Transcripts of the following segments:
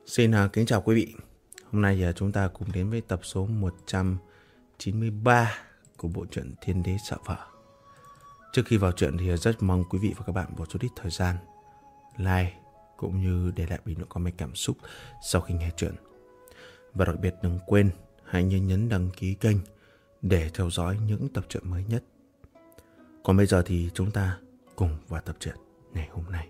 Xin kính chào quý vị. Hôm nay chúng ta cùng đến với tập số 193 của bộ truyện Thiên Đế Sợ Vợ. Trước khi vào truyện thì rất mong quý vị và các bạn bỏ chút ít thời gian like cũng như để lại bình luận comment cảm xúc sau khi nghe truyện. Và đặc biệt đừng quên hãy nhấn đăng ký kênh để theo dõi những tập truyện mới nhất. Còn bây giờ thì chúng ta cùng vào tập truyện ngày hôm nay.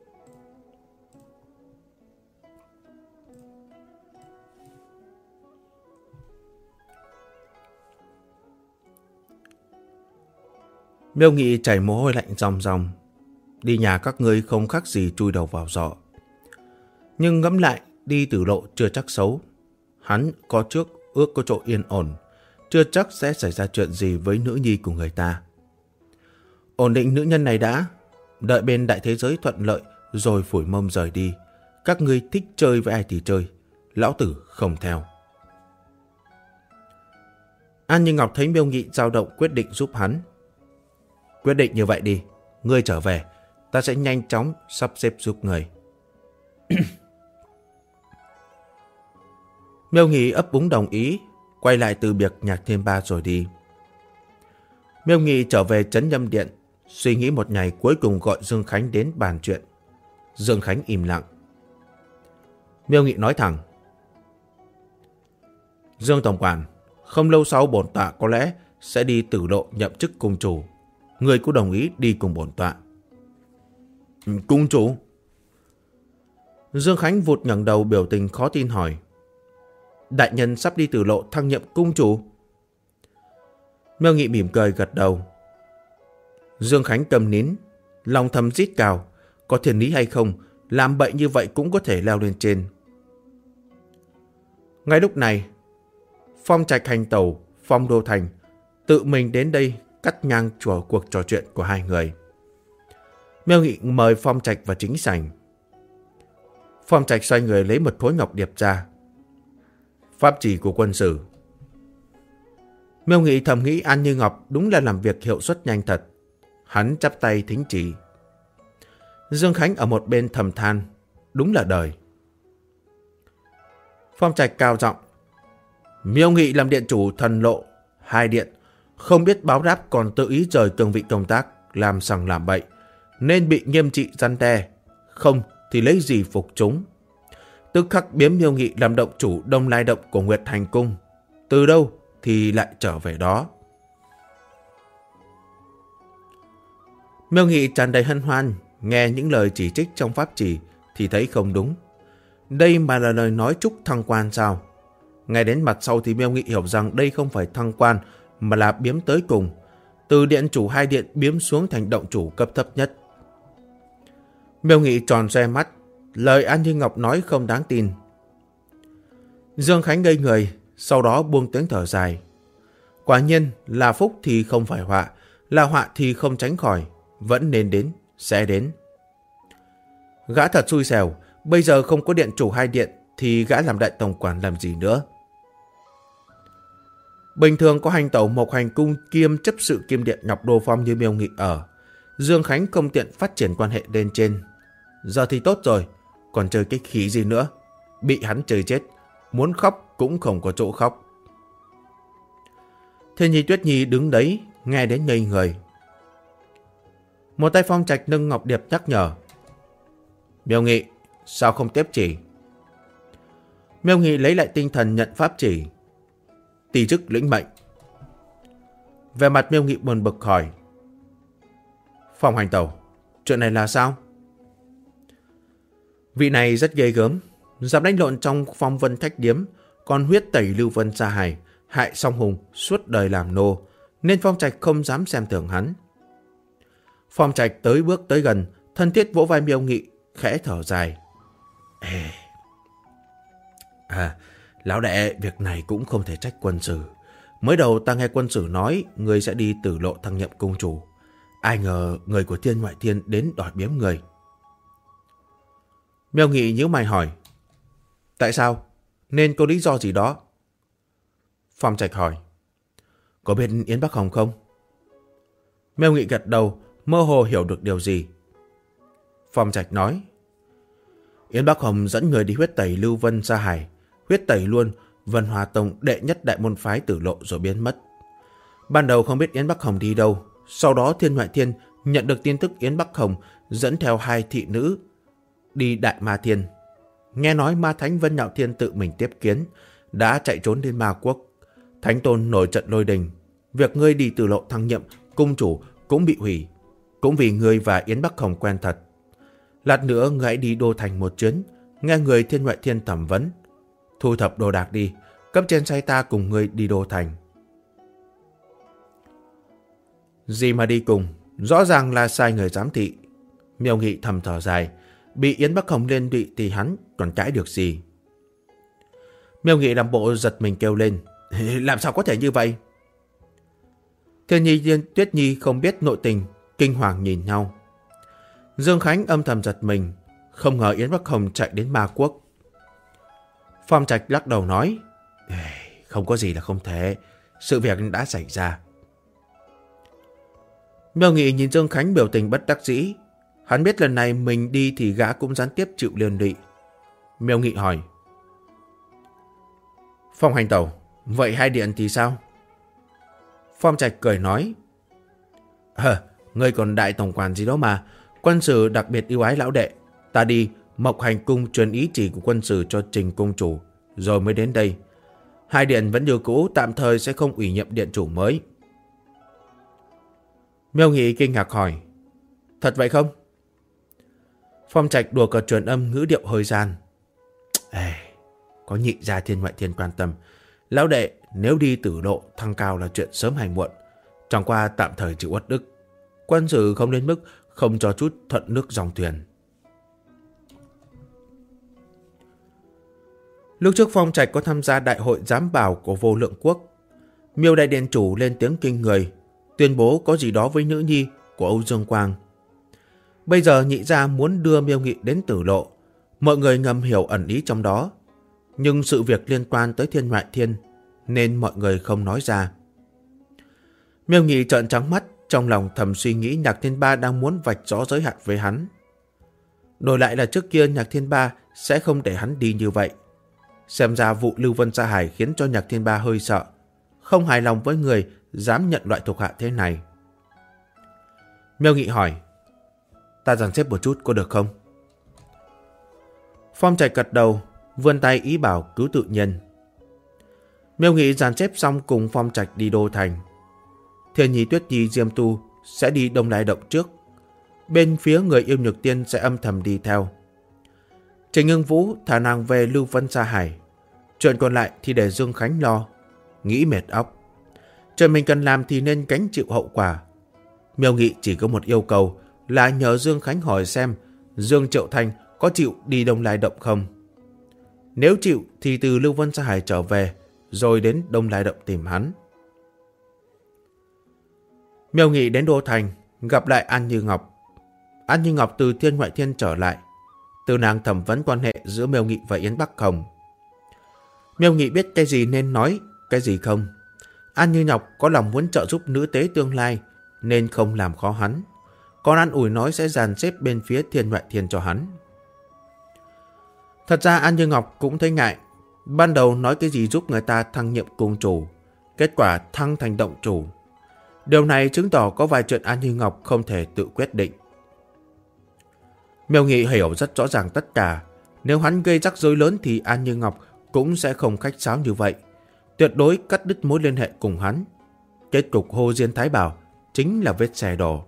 Miêu Nghị chảy mồ hôi lạnh ròng ròng. Đi nhà các ngươi không khác gì chui đầu vào giỏ. Nhưng ngẫm lại, đi tử lộ chưa chắc xấu. Hắn có trước ước có chỗ yên ổn, chưa chắc sẽ xảy ra chuyện gì với nữ nhi của người ta. Ổn định nữ nhân này đã, đợi bên đại thế giới thuận lợi rồi phủi mông rời đi. Các ngươi thích chơi với ai thì chơi, lão tử không theo. An Như Ngọc thấy Miêu Nghị dao động quyết định giúp hắn. Quyết định như vậy đi, ngươi trở về, ta sẽ nhanh chóng sắp xếp giúp ngươi. Miêu Nghị ấp úng đồng ý, quay lại từ biệt Nhạc Thiên Ba rồi đi. Miêu Nghị trở về Trấn Nhâm Điện, suy nghĩ một ngày cuối cùng gọi Dương Khánh đến bàn chuyện. Dương Khánh im lặng. Miêu Nghị nói thẳng. Dương tổng quản, không lâu sau bổn tọa có lẽ sẽ đi tử lộ nhậm chức cung chủ. Người cũng đồng ý đi cùng bổn tọa. Cung chủ? Dương Khánh vụt ngẩng đầu biểu tình khó tin hỏi. Đại nhân sắp đi tử lộ thăng nhậm cung chủ? Miêu Nghị mỉm cười gật đầu. Dương Khánh cầm nín, lòng thầm rít cào. Có thiên lý hay không, làm bậy như vậy cũng có thể leo lên trên. Ngay lúc này, Phong Trạch hành tẩu, Phong Đô Thành tự mình đến đây cắt ngang cuộc trò chuyện của hai người. Miêu Nghị mời Phong Trạch vào chính sảnh. Phong Trạch xoay người lấy một khối ngọc điệp ra. Pháp chỉ của quân sử. Miêu Nghị thầm nghĩ An Như Ngọc đúng là làm việc hiệu suất nhanh thật. Hắn chắp tay thính chỉ. Dương Khánh ở một bên thầm than. Đúng là đời. Phong Trạch cao giọng. Miêu Nghị làm điện chủ thần lộ 2 điện. Không biết báo đáp còn tự ý rời cương vị công tác, làm sằng làm bậy, nên bị nghiêm trị răn đe. Không thì lấy gì phục chúng. Tức khắc biếm Miêu Nghị làm động chủ Đông Lai Động của Nguyệt Hành Cung. Từ đâu thì lại trở về đó. Miêu Nghị tràn đầy hân hoan, nghe những lời chỉ trích trong pháp chỉ thì thấy không đúng. Đây mà là lời nói chúc thăng quan sao? Ngay đến mặt sau thì Miêu Nghị hiểu rằng đây không phải thăng quan mà là biếm tới cùng. Từ điện chủ 2 điện biếm xuống thành động chủ cấp thấp nhất. Miêu Nghị tròn xoe mắt, lời An Như Ngọc nói không đáng tin. Dương Khánh ngây người, sau đó buông tiếng thở dài. Quả nhiên là phúc thì không phải họa, là họa thì không tránh khỏi, vẫn nên đến, sẽ đến. Gã thật xui xẻo, bây giờ không có điện chủ 2 điện thì gã làm đại tổng quản làm gì nữa. Bình thường có hành tẩu Mộc Hành Cung kiêm chấp sự kiêm điện Ngọc Đô Phong như Miêu Nghị ở, Dương Khánh không tiện phát triển quan hệ lên trên. Giờ thì tốt rồi, còn chơi cái khí gì nữa. Bị hắn chơi chết, muốn khóc cũng không có chỗ khóc. Thiên Nhi Tuyết Nhi đứng đấy, nghe đến ngây người. Một tay Phong Trạch nâng ngọc điệp nhắc nhở. Miêu Nghị, sao không tiếp chỉ? Miêu Nghị lấy lại tinh thần nhận pháp chỉ. Tỳ chức lĩnh mệnh. Về mặt Miêu Nghị buồn bực hỏi. Phong hành tẩu, chuyện này là sao? Vị này rất ghê gớm, dám đánh lộn trong Phong Vân Thách Điếm, còn huyết tẩy Lưu Vân Sa Hải, hại Song Hùng suốt đời làm nô, nên Phong Trạch không dám xem thường hắn. Phong Trạch tới bước tới gần, thân thiết vỗ vai Miêu Nghị, khẽ thở dài. Lão đệ, việc này cũng không thể trách quân sử. Mới đầu ta nghe quân sử nói người sẽ đi tử lộ thăng nhậm cung chủ. Ai ngờ người của Thiên Ngoại Thiên đến đòi biếm người. Miêu Nghị nhíu mày hỏi. Tại sao? Nên có lý do gì đó? Phong Trạch hỏi. Có biết Yến Bắc Hồng không? Miêu Nghị gật đầu, mơ hồ hiểu được điều gì. Phong Trạch nói. Yến Bắc Hồng dẫn người đi huyết tẩy Lưu Vân Sa Hải, huyết tẩy luôn Vân Hòa Tông đệ nhất đại môn phái Tử Lộ rồi biến mất. Ban đầu không biết Yến Bắc Hồng đi đâu, sau đó Thiên Ngoại Thiên nhận được tin tức Yến Bắc Hồng dẫn theo 2 thị nữ đi Đại Ma Thiên. Nghe nói Ma Thánh Vân Nhạo Thiên tự mình tiếp kiến, đã chạy trốn đến Ma Quốc. Thánh Tôn nổi trận lôi đình, việc ngươi đi Tử Lộ thăng nhiệm cung chủ cũng bị hủy, cũng vì ngươi và Yến Bắc Hồng quen thật. Lát nữa ngươi hãy đi Đô Thành một chuyến, nghe người Thiên Ngoại Thiên thẩm vấn. Thu thập đồ đạc đi, cấp trên sai ta cùng ngươi đi Đô Thành. Gì mà đi cùng, rõ ràng là sai người giám thị. Miêu Nghị thầm thở dài, bị Yến Bắc Hồng liên lụy thì hắn còn cãi được gì. Miêu Nghị làm bộ giật mình kêu lên, làm sao có thể như vậy? Thiên Nhi Tuyết Nhi không biết nội tình, kinh hoàng nhìn nhau. Dương Khánh âm thầm giật mình, không ngờ Yến Bắc Hồng chạy đến Ma Quốc. Phong Trạch lắc đầu nói, không có gì là không thể, sự việc đã xảy ra. Miêu Nghị nhìn Dương Khánh biểu tình bất đắc dĩ, hắn biết lần này mình đi thì gã cũng gián tiếp chịu liên lụy. Miêu Nghị hỏi, Phong Hành Tẩu, vậy hai điện thì sao? Phong Trạch cười nói, ngươi còn đại tổng quản gì đó mà, quân sử đặc biệt yêu ái lão đệ, ta đi Mộc Hành cung truyền ý chỉ của quân sử cho Trình cung chủ, rồi mới đến đây. Hai điện vẫn như cũ, tạm thời sẽ không ủy nhiệm điện chủ mới. Miêu Nghị kinh ngạc hỏi, thật vậy không? Phong Trạch đùa cợt truyền âm ngữ điệu hơi gian. Có nhị gia Thiên Ngoại Thiên quan tâm, lão đệ nếu đi Tử Lộ thăng cao là chuyện sớm hay muộn, chẳng qua tạm thời chịu uất ức. Quân sử không đến mức không cho chút thuận nước dòng thuyền. Lúc trước Phong Trạch có tham gia đại hội giám bảo của Vô Lượng Quốc. Miêu đại điện chủ lên tiếng kinh người, tuyên bố có gì đó với nữ nhi của Âu Dương Quang. Bây giờ nhị gia muốn đưa Miêu Nghị đến Tử Lộ, mọi người ngầm hiểu ẩn ý trong đó. Nhưng sự việc liên quan tới Thiên Ngoại Thiên nên mọi người không nói ra. Miêu Nghị trợn trắng mắt, trong lòng thầm suy nghĩ Nhạc Thiên Ba đang muốn vạch rõ giới hạn với hắn. Đổi lại là trước kia Nhạc Thiên Ba sẽ không để hắn đi như vậy. Xem ra vụ Lưu Vân Sa Hải khiến cho Nhạc Thiên Ba hơi sợ, không hài lòng với người dám nhận loại thuộc hạ thế này. Miêu Nghị hỏi, ta dàn xếp một chút có được không? Phong Trạch gật đầu, vươn tay ý bảo cứu tự nhiên. Miêu Nghị dàn xếp xong cùng Phong Trạch đi Đô Thành. Thiên Nhi Tuyết Nhi Diêm Tu sẽ đi Đông Lai Động trước, bên phía người yêu Nhược Tiên sẽ âm thầm đi theo. Trình Ngưng Vũ thả nàng về Lưu Vân Sa Hải, chuyện còn lại thì để Dương Khánh lo, nghĩ mệt óc. Chuyện mình cần làm thì nên gánh chịu hậu quả. Miêu Nghị chỉ có một yêu cầu là nhờ Dương Khánh hỏi xem Dương Triệu Thanh có chịu đi Đông Lai Động không. Nếu chịu thì từ Lưu Vân Sa Hải trở về, rồi đến Đông Lai Động tìm hắn. Miêu Nghị đến Đô Thành, gặp lại An Như Ngọc. An Như Ngọc từ Thiên Ngoại Thiên trở lại, từ nàng thẩm vấn quan hệ giữa Miêu Nghị và Yến Bắc Hồng. Miêu Nghị biết cái gì nên nói, cái gì không. An Như Ngọc có lòng muốn trợ giúp nữ tế tương lai, nên không làm khó hắn. Còn an ủi nói sẽ dàn xếp bên phía Thiên Ngoại Thiên cho hắn. Thật ra An Như Ngọc cũng thấy ngại. Ban đầu nói cái gì giúp người ta thăng nhiệm cung chủ, kết quả thăng thành động chủ. Điều này chứng tỏ có vài chuyện An Như Ngọc không thể tự quyết định. Miêu Nghị hiểu rất rõ ràng tất cả. Nếu hắn gây rắc rối lớn thì An Như Ngọc cũng sẽ không khách sáo như vậy, tuyệt đối cắt đứt mối liên hệ cùng hắn. Kết cục Hồ Diên Thái Bảo chính là vết xe đổ.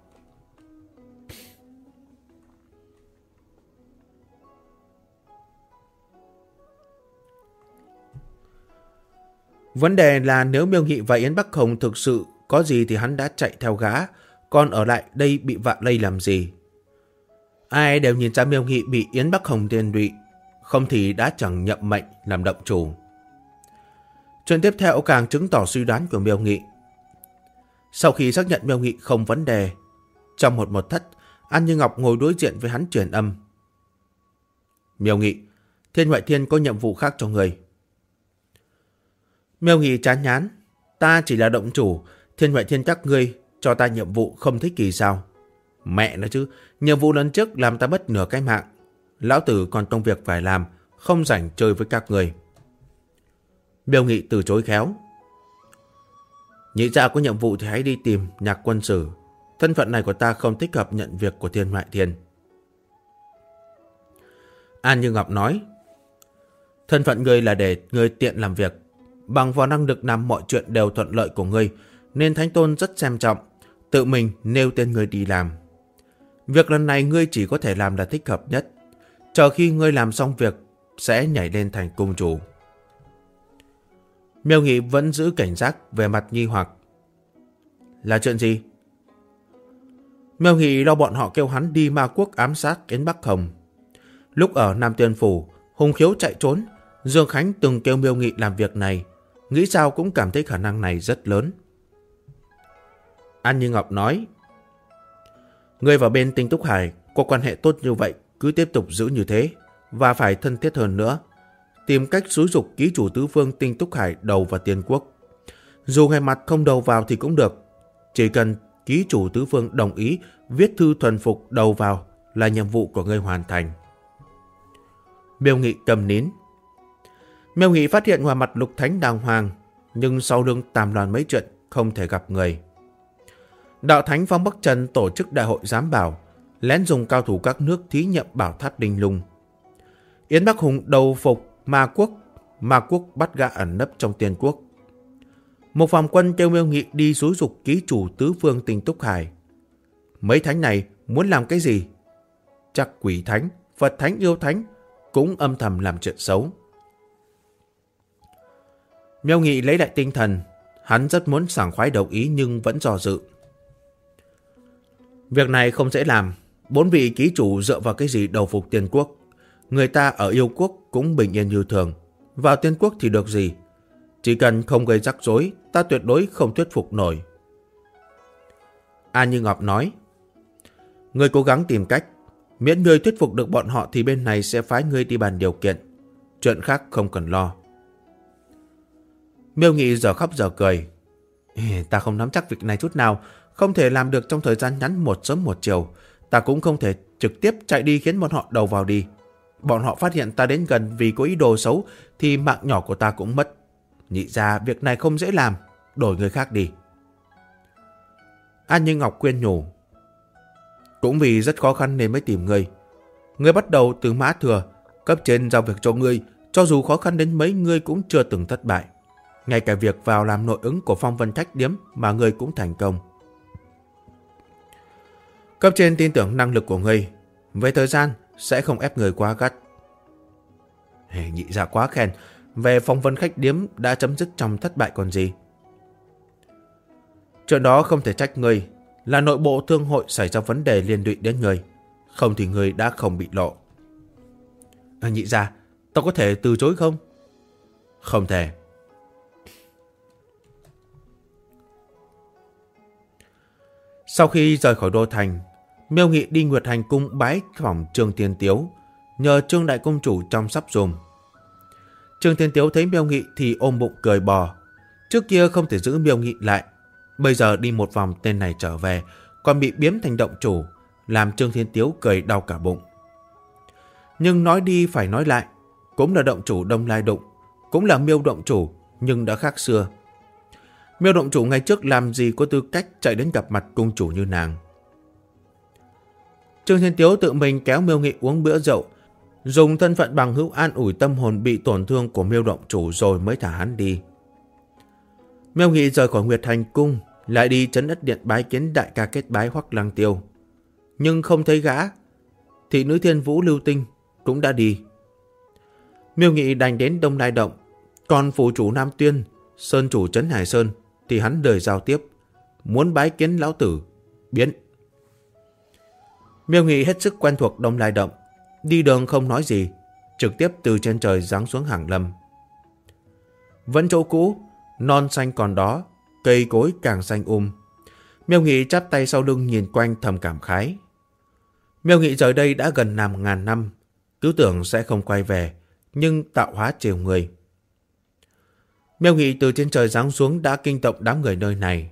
Vấn đề là nếu Miêu Nghị và Yến Bắc Hồng thực sự có gì thì hắn đã chạy theo gã, còn ở lại đây bị vạ lây làm gì? Ai đều nhìn ra Miêu Nghị bị Yến Bắc Hồng liên lụy, không thì đã chẳng nhậm mệnh làm động chủ. Chuyện tiếp theo càng chứng tỏ suy đoán của Miêu Nghị. Sau khi xác nhận Miêu Nghị không vấn đề, trong một thất, An Như Ngọc ngồi đối diện với hắn truyền âm. Miêu Nghị, Thiên Ngoại Thiên có nhiệm vụ khác cho người. Miêu Nghị chán nhán, ta chỉ là động chủ, Thiên Ngoại Thiên các ngươi cho ta nhiệm vụ không thích kỳ sao? Mẹ nó chứ, nhiệm vụ lần trước làm ta mất nửa cái mạng. Lão tử còn công việc phải làm, không rảnh chơi với các người. Miêu Nghị từ chối khéo. Nhị gia có nhiệm vụ thì hãy đi tìm Nhạc quân sử. Thân phận này của ta không thích hợp nhận việc của Thiên Ngoại Thiên. An Như Ngọc nói, thân phận ngươi là để ngươi tiện làm việc. Bằng vào năng lực làm mọi chuyện đều thuận lợi của ngươi, nên Thánh Tôn rất xem trọng, tự mình nêu tên ngươi đi làm. Việc lần này ngươi chỉ có thể làm là thích hợp nhất. Chờ khi ngươi làm xong việc, sẽ nhảy lên thành cung chủ. Miêu Nghị vẫn giữ cảnh giác về mặt nghi hoặc. Là chuyện gì? Miêu Nghị lo bọn họ kêu hắn đi Ma Quốc ám sát Yến Bắc Hồng. Lúc ở Nam Tiên Phủ, Hùng Khiếu chạy trốn, Dương Khánh từng kêu Miêu Nghị làm việc này, nghĩ sao cũng cảm thấy khả năng này rất lớn. An Như Ngọc nói, ngươi vào bên Tinh Túc Hải có quan hệ tốt như vậy, cứ tiếp tục giữ như thế, và phải thân thiết hơn nữa. Tìm cách xúi giục ký chủ tứ phương Tinh Túc Hải đầu vào Tiên Quốc. Dù ngay mặt không đầu vào thì cũng được. Chỉ cần ký chủ tứ phương đồng ý viết thư thuần phục đầu vào là nhiệm vụ của ngươi hoàn thành. Miêu Nghị cầm nín. Miêu Nghị phát hiện ngoài mặt Lục Thánh đàng hoàng, nhưng sau lưng Tam Loan mấy chuyện không thể gặp người. Đạo Thánh Phong Bắc Trần tổ chức đại hội giám bảo, lén dùng cao thủ các nước thí nghiệm bảo tháp Đinh Lung. Yến Bắc Hùng đầu phục Ma Quốc bắt gã ẩn nấp trong Tiên Quốc. Một phòng quân kêu Miêu Nghị đi xúi giục ký chủ tứ phương Tinh Túc Hải. Mấy thánh này muốn làm cái gì? Chắc Quỷ Thánh, Phật Thánh, Yêu Thánh cũng âm thầm làm chuyện xấu. Miêu Nghị lấy lại tinh thần, hắn rất muốn sảng khoái đồng ý nhưng vẫn do dự. Việc này không dễ làm, 4 vị ký chủ dựa vào cái gì đầu phục Tiên Quốc? Người ta ở Yêu Quốc cũng bình yên như thường, vào Tiên Quốc thì được gì? Chỉ cần không gây rắc rối, ta tuyệt đối không thuyết phục nổi. An Như Ngọc nói, ngươi cố gắng tìm cách, miễn ngươi thuyết phục được bọn họ thì bên này sẽ phái ngươi đi bàn điều kiện. Chuyện khác không cần lo. Miêu Nghị giờ khóc giờ cười. Ta không nắm chắc việc này chút nào, không thể làm được trong thời gian ngắn một sớm một chiều. Ta cũng không thể trực tiếp chạy đi khiến bọn họ đầu vào đi. Bọn họ phát hiện ta đến gần vì có ý đồ xấu thì mạng nhỏ của ta cũng mất. Nhị ra việc này không dễ làm, đổi người khác đi. An Như Ngọc khuyên nhủ. Cũng vì rất khó khăn nên mới tìm ngươi. Ngươi bắt đầu từ Mã Thừa, cấp trên giao việc cho ngươi, cho dù khó khăn đến mấy ngươi cũng chưa từng thất bại. Ngay cả việc vào làm nội ứng của Phong Vân Khách Điếm mà ngươi cũng thành công. Cấp trên tin tưởng năng lực của ngươi, về thời gian sẽ không ép người quá gắt. Nhị ra quá khen, về Phong Vân Khách Điếm đã chấm dứt trong thất bại còn gì. Chuyện đó không thể trách ngươi, là nội bộ thương hội xảy ra vấn đề liên lụy đến ngươi, không thì ngươi đã không bị lộ. Nhị ra, tao có thể từ chối không? Không thể. Sau khi rời khỏi đô thành, Miêu Nghị đi Nguyệt Hành cung bái phỏng Trương Thiên Tiếu, nhờ Trương đại công chủ chăm sóc dùm. Trương Thiên Tiếu thấy Miêu Nghị thì ôm bụng cười bò. Trước kia không thể giữ Miêu Nghị lại, bây giờ đi một vòng tên này trở về, còn bị biếm thành động chủ, làm Trương Thiên Tiếu cười đau cả bụng. Nhưng nói đi phải nói lại, cũng là động chủ Đông Lai Đụng, cũng là Miêu động chủ, nhưng đã khác xưa. Miêu động chủ ngày trước làm gì có tư cách chạy đến gặp mặt cung chủ như nàng. Trương Thiên Tiếu tự mình kéo Miêu Nghị uống bữa rượu, dùng thân phận bằng hữu an ủi tâm hồn bị tổn thương của Miêu động chủ rồi mới thả hắn đi. Miêu Nghị rời khỏi Nguyệt Hành cung, lại đi Trấn Ất Điện bái kiến đại ca kết bái Hoắc Lăng Tiêu. Nhưng không thấy gã, thị nữ Thiên Vũ Lưu Tinh cũng đã đi. Miêu Nghị đành đến Đông Lai Động, còn phủ chủ Nam Tuyên, sơn chủ Trấn Hải Sơn thì hắn đời giao tiếp, muốn bái kiến lão tử, biến. Miêu Nghị hết sức quen thuộc Đông Lai Động, đi đường không nói gì, trực tiếp từ trên trời giáng xuống Hàng Lâm. Vẫn chỗ cũ, non xanh còn đó, cây cối càng xanh Miêu Nghị chắp tay sau lưng nhìn quanh thầm cảm khái. Miêu Nghị rời đây đã gần 5.000 năm, cứ tưởng sẽ không quay về, nhưng tạo hóa trêu người. Miêu Nghị từ trên trời giáng xuống đã kinh động đám người nơi này.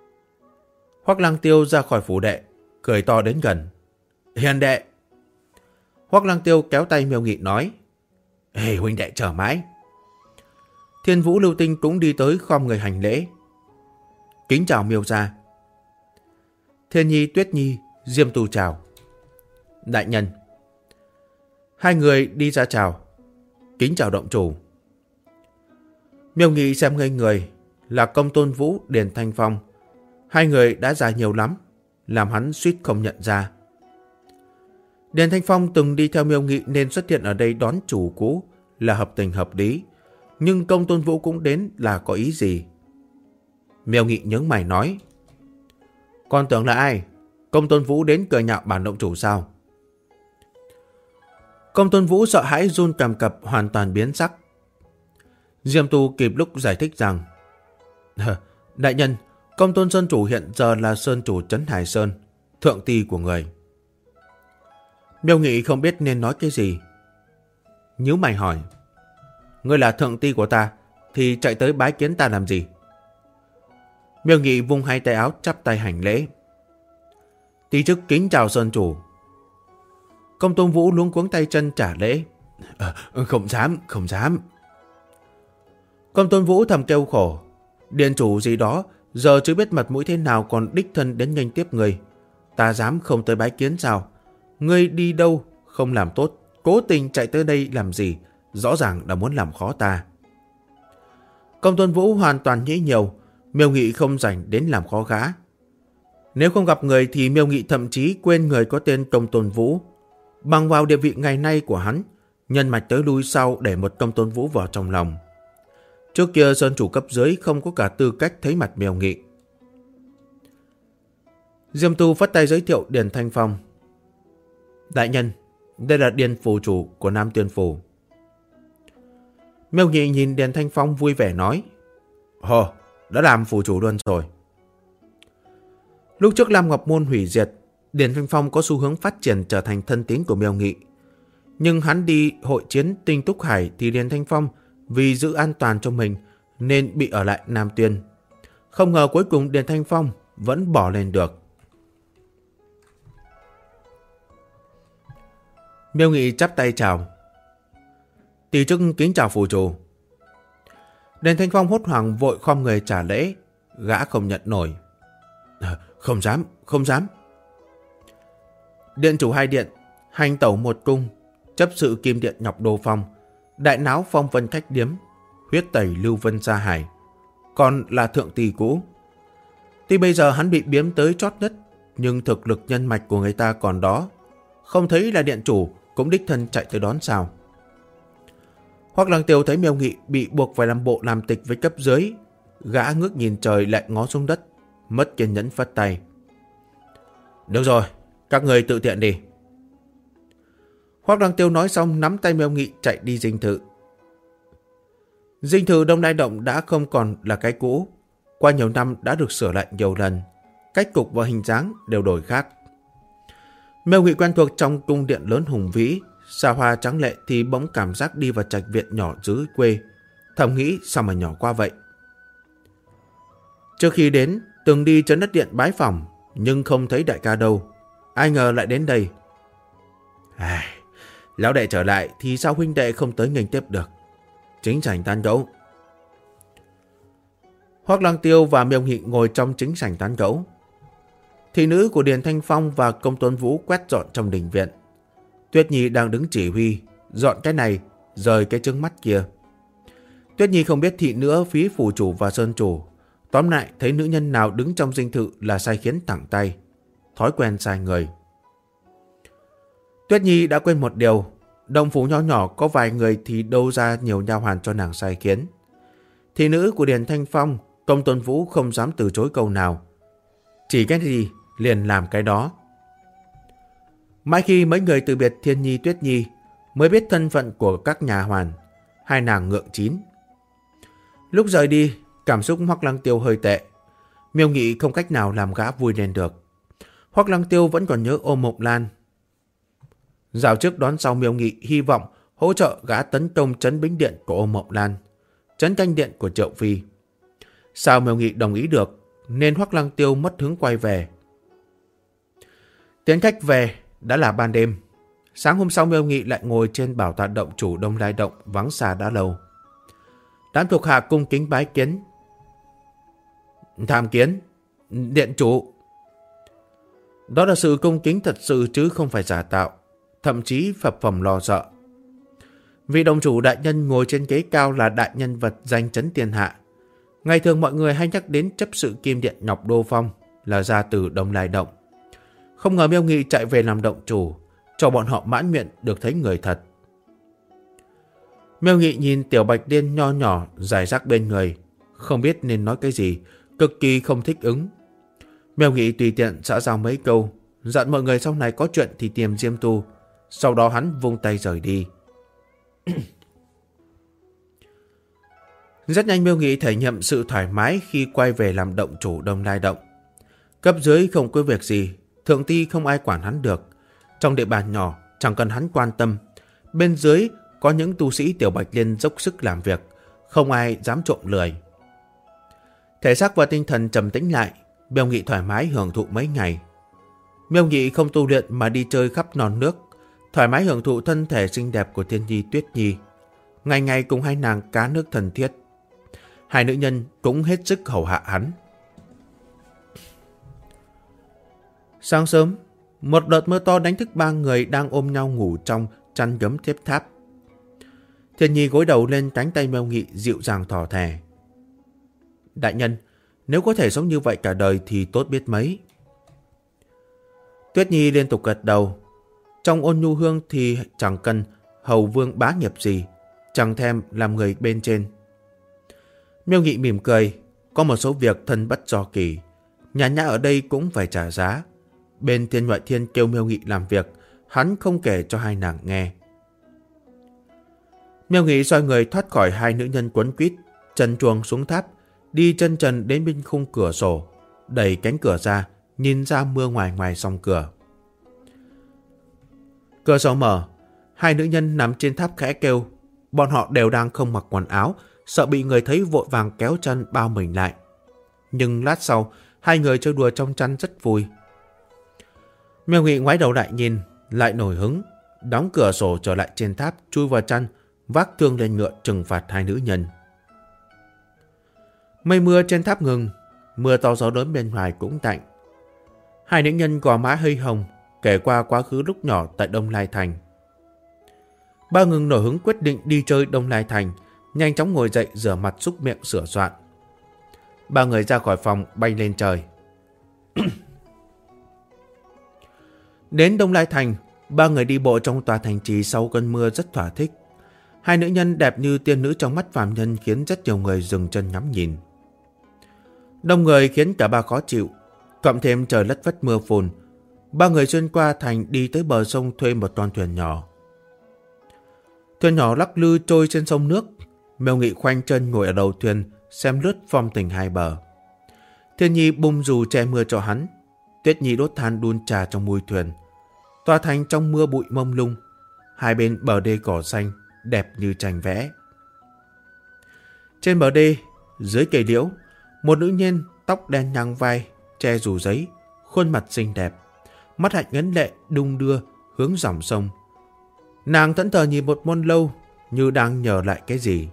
Hoắc Lăng Tiêu ra khỏi phủ đệ, cười to đến gần. Hiền đệ! Hoắc Lăng Tiêu kéo tay Miêu Nghị nói: Ê huynh đệ chờ mãi. Thiên Vũ Lưu Tinh cũng đi tới khom người hành lễ: Kính chào Miêu gia. Thiên Nhi, Tuyết Nhi, Diêm Tu chào. Đại nhân. Hai người đi ra chào: Kính chào động chủ. Miêu Nghị xem ngây người, là Công Tôn Vũ, Điền Thanh Phong. Hai người đã già nhiều lắm, làm hắn suýt không nhận ra. Điền Thanh Phong từng đi theo Miêu Nghị nên xuất hiện ở đây đón chủ cũ là hợp tình hợp lý. Nhưng Công Tôn Vũ cũng đến là có ý gì? Miêu Nghị nhướng mày nói: Con tưởng là ai? Công Tôn Vũ đến cười nhạo bản động chủ sao? Công Tôn Vũ sợ hãi run cầm cập, hoàn toàn biến sắc. Diêm Tu kịp lúc giải thích rằng: Đại nhân, Công Tôn Sơn Chủ hiện giờ là Sơn Chủ Trấn Hải Sơn, thượng ti của người. Miêu Nghị không biết nên nói cái gì. Nhíu mày hỏi: Ngươi là thượng ti của ta thì chạy tới bái kiến ta làm gì? Miêu Nghị vung hai tay áo chắp tay hành lễ: Ti chức kính chào Sơn Chủ. Công Tôn Vũ luống cuống tay chân trả lễ: Không dám, không dám. Công Tôn Vũ thầm kêu khổ: Điện chủ gì đó giờ chưa biết mặt mũi thế nào còn đích thân đến nghênh tiếp người. Ta dám không tới bái kiến sao? Ngươi đi đâu không làm tốt, cố tình chạy tới đây làm gì? Rõ ràng là muốn làm khó ta. Công Tôn Vũ hoàn toàn nghĩ nhiều. Miêu Nghị không rảnh đến làm khó gã. Nếu không gặp người thì Miêu Nghị thậm chí quên người có tên Công Tôn Vũ. Bằng vào địa vị ngày nay của hắn, nhân mạch tới lui sau để một Công Tôn Vũ vào trong lòng. Trước kia Sơn Chủ cấp dưới không có cả tư cách thấy mặt Miêu Nghị. Diêm Tu phất tay giới thiệu Điền Thanh Phong: Đại nhân, đây là Điền Phủ Chủ của Nam Tiên Phủ. Miêu Nghị nhìn Điền Thanh Phong vui vẻ nói: Hồ, đã làm Phủ Chủ luôn rồi. Lúc trước Lam Ngọc Môn hủy diệt, Điền Thanh Phong có xu hướng phát triển trở thành thân tín của Miêu Nghị. Nhưng hắn đi hội chiến Tinh Túc Hải thì Điền Thanh Phong vì giữ an toàn cho mình nên bị ở lại Nam Tuyên. Không ngờ cuối cùng Điền Thanh Phong vẫn bỏ lên được. Miêu Nghị chắp tay chào: Ti chức kính chào Phủ Chủ. Điền Thanh Phong hốt hoảng vội khom người trả lễ. Gã không nhận nổi: Không dám, không dám. Điện chủ hai điện, hành tẩu một cung, chấp sự Kim Điện Ngọc Đô Phong, đại náo Phong Vân Khách Điếm, huyết tẩy Lưu Vân Sa Hải, còn là thượng tỷ cũ. Tuy bây giờ hắn bị biếm tới chót nhất, nhưng thực lực nhân mạch của người ta còn đó. Không thấy là điện chủ cũng đích thân chạy tới đón sao? Hoắc Lăng Tiêu thấy Miêu Nghị bị buộc phải làm bộ làm tịch với cấp dưới. Gã ngước nhìn trời lại ngó xuống đất, mất kiên nhẫn phất tay: Được rồi, các người tự tiện đi. Hoắc Lăng Tiêu nói xong nắm tay Miêu Nghị chạy đi dinh thự. Dinh thự Đông Đại Động đã không còn là cái cũ. Qua nhiều năm đã được sửa lại nhiều lần, cách cục và hình dáng đều đổi khác. Miêu Nghị quen thuộc trong cung điện lớn hùng vĩ, xa hoa trắng lệ thì bỗng cảm giác đi vào trạch viện nhỏ dưới quê. Thầm nghĩ sao mà nhỏ qua vậy. Trước khi đến, từng đi Trấn Đất Điện bái phỏng, nhưng không thấy đại ca đâu. Ai ngờ lại đến đây. Lão đệ trở lại thì sao huynh đệ không tới nghênh tiếp được? Chính sảnh tán gẫu. Hoắc Lăng Tiêu và Miêu Nghị ngồi trong chính sảnh tán gẫu. Thị nữ của Điền Thanh Phong và Công Tôn Vũ quét dọn trong đình viện. Tuyết Nhi đang đứng chỉ huy, dọn cái này, rời cái trứng mắt kia. Tuyết Nhi không biết thị nữ phí Phủ Chủ và Sơn Chủ. Tóm lại thấy nữ nhân nào đứng trong dinh thự là sai khiến thẳng tay. Thói quen sai người. Tuyết Nhi đã quên một điều. Động phủ nhỏ nhỏ có vài người thì đâu ra nhiều nha hoàn cho nàng sai khiến. Thị nữ của Điền Thanh Phong, Công Tôn Vũ không dám từ chối câu nào. Chỉ cái gì liền làm cái đó. Mãi khi mấy người từ biệt Thiên Nhi, Tuyết Nhi mới biết thân phận của các nhà hoàn. Hai nàng ngượng chín. Lúc rời đi, cảm xúc Hoắc Lăng Tiêu hơi tệ. Miêu Nghị không cách nào làm gã vui lên được. Hoắc Lăng Tiêu vẫn còn nhớ Ôm Mộng Lan. Dạo trước đón sau Miêu Nghị hy vọng hỗ trợ gã tấn công trấn Bính Điện của Ôm Mộng Lan, trấn Canh Điện của Triệu Phi. Sao Miêu Nghị đồng ý được, nên Hoắc Lăng Tiêu mất hứng quay về. Tiến khách về đã là ban đêm. Sáng hôm sau Miêu Nghị lại ngồi trên bảo tọa động chủ Đông Lai Động vắng xa đã lâu. Đám thuộc hạ cung kính bái kiến. Tham kiến, điện chủ. Đó là sự cung kính thật sự chứ không phải giả tạo, thậm chí phập phồng lo sợ. Vị động chủ đại nhân ngồi trên ghế cao là đại nhân vật danh chấn thiên hạ. Ngày thường mọi người hay nhắc đến chấp sự Kim Điện Ngọc Đô Phong là ra từ Đông Lai Động. Không ngờ Miêu Nghị chạy về làm động chủ, cho bọn họ mãn nguyện được thấy người thật. Miêu Nghị nhìn Tiểu Bạch Liên nho nhỏ rải rác bên người, không biết nên nói cái gì, cực kỳ không thích ứng. Miêu Nghị tùy tiện xã giao mấy câu, dặn mọi người sau này có chuyện thì tìm Diêm Tu. Sau đó hắn vung tay rời đi. Rất nhanh Miêu Nghị thể nghiệm sự thoải mái khi quay về làm động chủ Đông Lai Động. Cấp dưới không có việc gì, thượng ti không ai quản hắn được. Trong địa bàn nhỏ chẳng cần hắn quan tâm. Bên dưới có những tu sĩ Tiểu Bạch Liên dốc sức làm việc, không ai dám trộm lười. Thể xác và tinh thần trầm tĩnh lại, Miêu Nghị thoải mái hưởng thụ mấy ngày. Miêu Nghị không tu luyện mà đi chơi khắp non nước, thoải mái hưởng thụ thân thể xinh đẹp của Thiên Nhi Tuyết Nhi. Ngày ngày cùng hai nàng cá nước thân thiết. Hai nữ nhân cũng hết sức hầu hạ hắn. Sáng sớm, một đợt mưa to đánh thức ba người đang ôm nhau ngủ trong chăn gấm thép tháp. Thiên Nhi gối đầu lên cánh tay Miêu Nghị dịu dàng thỏ thẻ. Đại nhân, nếu có thể sống như vậy cả đời thì tốt biết mấy. Tuyết Nhi liên tục gật đầu. Trong Ôn Nhu Hương thì chẳng cần hầu vương bá nghiệp gì, chẳng thèm làm người bên trên. Miêu Nghị mỉm cười, có một số việc thân bất do kỳ, nhà nhã ở đây cũng phải trả giá. Bên Thiên Ngoại Thiên kêu Miêu Nghị làm việc, hắn không kể cho hai nàng nghe. Miêu Nghị xoay người thoát khỏi hai nữ nhân quấn quýt, chân chuồng xuống tháp, đi chân trần đến bên khung cửa sổ, đẩy cánh cửa ra, nhìn ra mưa ngoài ngoài song cửa. Cửa sổ mở, hai nữ nhân nằm trên tháp khẽ kêu. Bọn họ đều đang không mặc quần áo, sợ bị người thấy vội vàng kéo chân bao mình lại. Nhưng lát sau, hai người chơi đùa trong chăn rất vui. Miêu Nghị ngoái đầu lại nhìn, lại nổi hứng, đóng cửa sổ trở lại trên tháp, chui vào chăn, vác thương lên ngựa trừng phạt hai nữ nhân. Mây mưa trên tháp ngừng, mưa to gió lớn bên ngoài cũng tạnh. Hai nữ nhân gò má hơi hồng, kể qua quá khứ lúc nhỏ tại Đông Lai Thành. Ba ngừng nổi hứng quyết định đi chơi Đông Lai Thành, nhanh chóng ngồi dậy rửa mặt súc miệng sửa soạn. Ba người ra khỏi phòng bay lên trời. Đến Đông Lai Thành, ba người đi bộ trong tòa thành trì sau cơn mưa rất thỏa thích. Hai nữ nhân đẹp như tiên nữ trong mắt phàm nhân khiến rất nhiều người dừng chân ngắm nhìn. Đông người khiến cả ba khó chịu, cộng thêm trời lất phất mưa phùn. Ba người xuyên qua thành đi tới bờ sông thuê một con thuyền nhỏ. Thuyền nhỏ lắc lư trôi trên sông nước. Miêu Nghị khoanh chân ngồi ở đầu thuyền xem lướt phong tình hai bờ. Thiên Nhi bung dù che mưa cho hắn. Tuyết Nhi đốt than đun trà trong mui thuyền. Tòa thành trong mưa bụi mông lung. Hai bên bờ đê cỏ xanh đẹp như tranh vẽ. Trên bờ đê, dưới cây liễu, một nữ nhân tóc đen nhang vai, che dù giấy, khuôn mặt xinh đẹp, mắt hạnh ngấn lệ đung đưa hướng dòng sông. Nàng thẫn thờ nhìn một môn lâu như đang nhờ lại cái gì.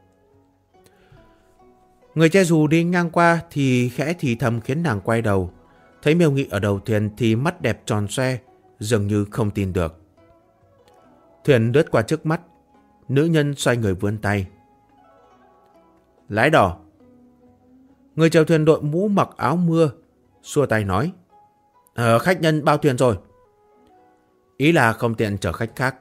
Người che dù đi ngang qua thì khẽ thì thầm khiến nàng quay đầu. Thấy Miêu Nghị ở đầu thuyền thì mắt đẹp tròn xoe, dường như không tin được. Thuyền lướt qua trước mắt, nữ nhân xoay người vươn tay. Lái đò. Người chèo thuyền đội mũ mặc áo mưa, xua tay nói. Khách nhân bao thuyền rồi. Ý là không tiện chở khách khác.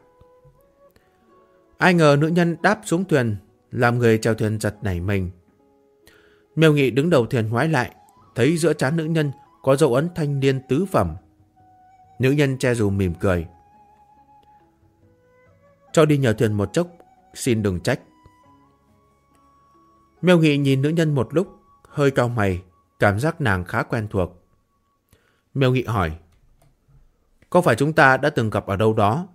Ai ngờ nữ nhân đáp xuống thuyền, làm người chèo thuyền giật nảy mình. Miêu Nghị đứng đầu thuyền ngoái lại, thấy giữa trán nữ nhân có dấu ấn thanh niên tứ phẩm. Nữ nhân che dù mỉm cười. Cho đi nhờ thuyền một chốc, xin đừng trách. Miêu Nghị nhìn nữ nhân một lúc, hơi cau mày, cảm giác nàng khá quen thuộc. Miêu Nghị hỏi. Có phải chúng ta đã từng gặp ở đâu đó?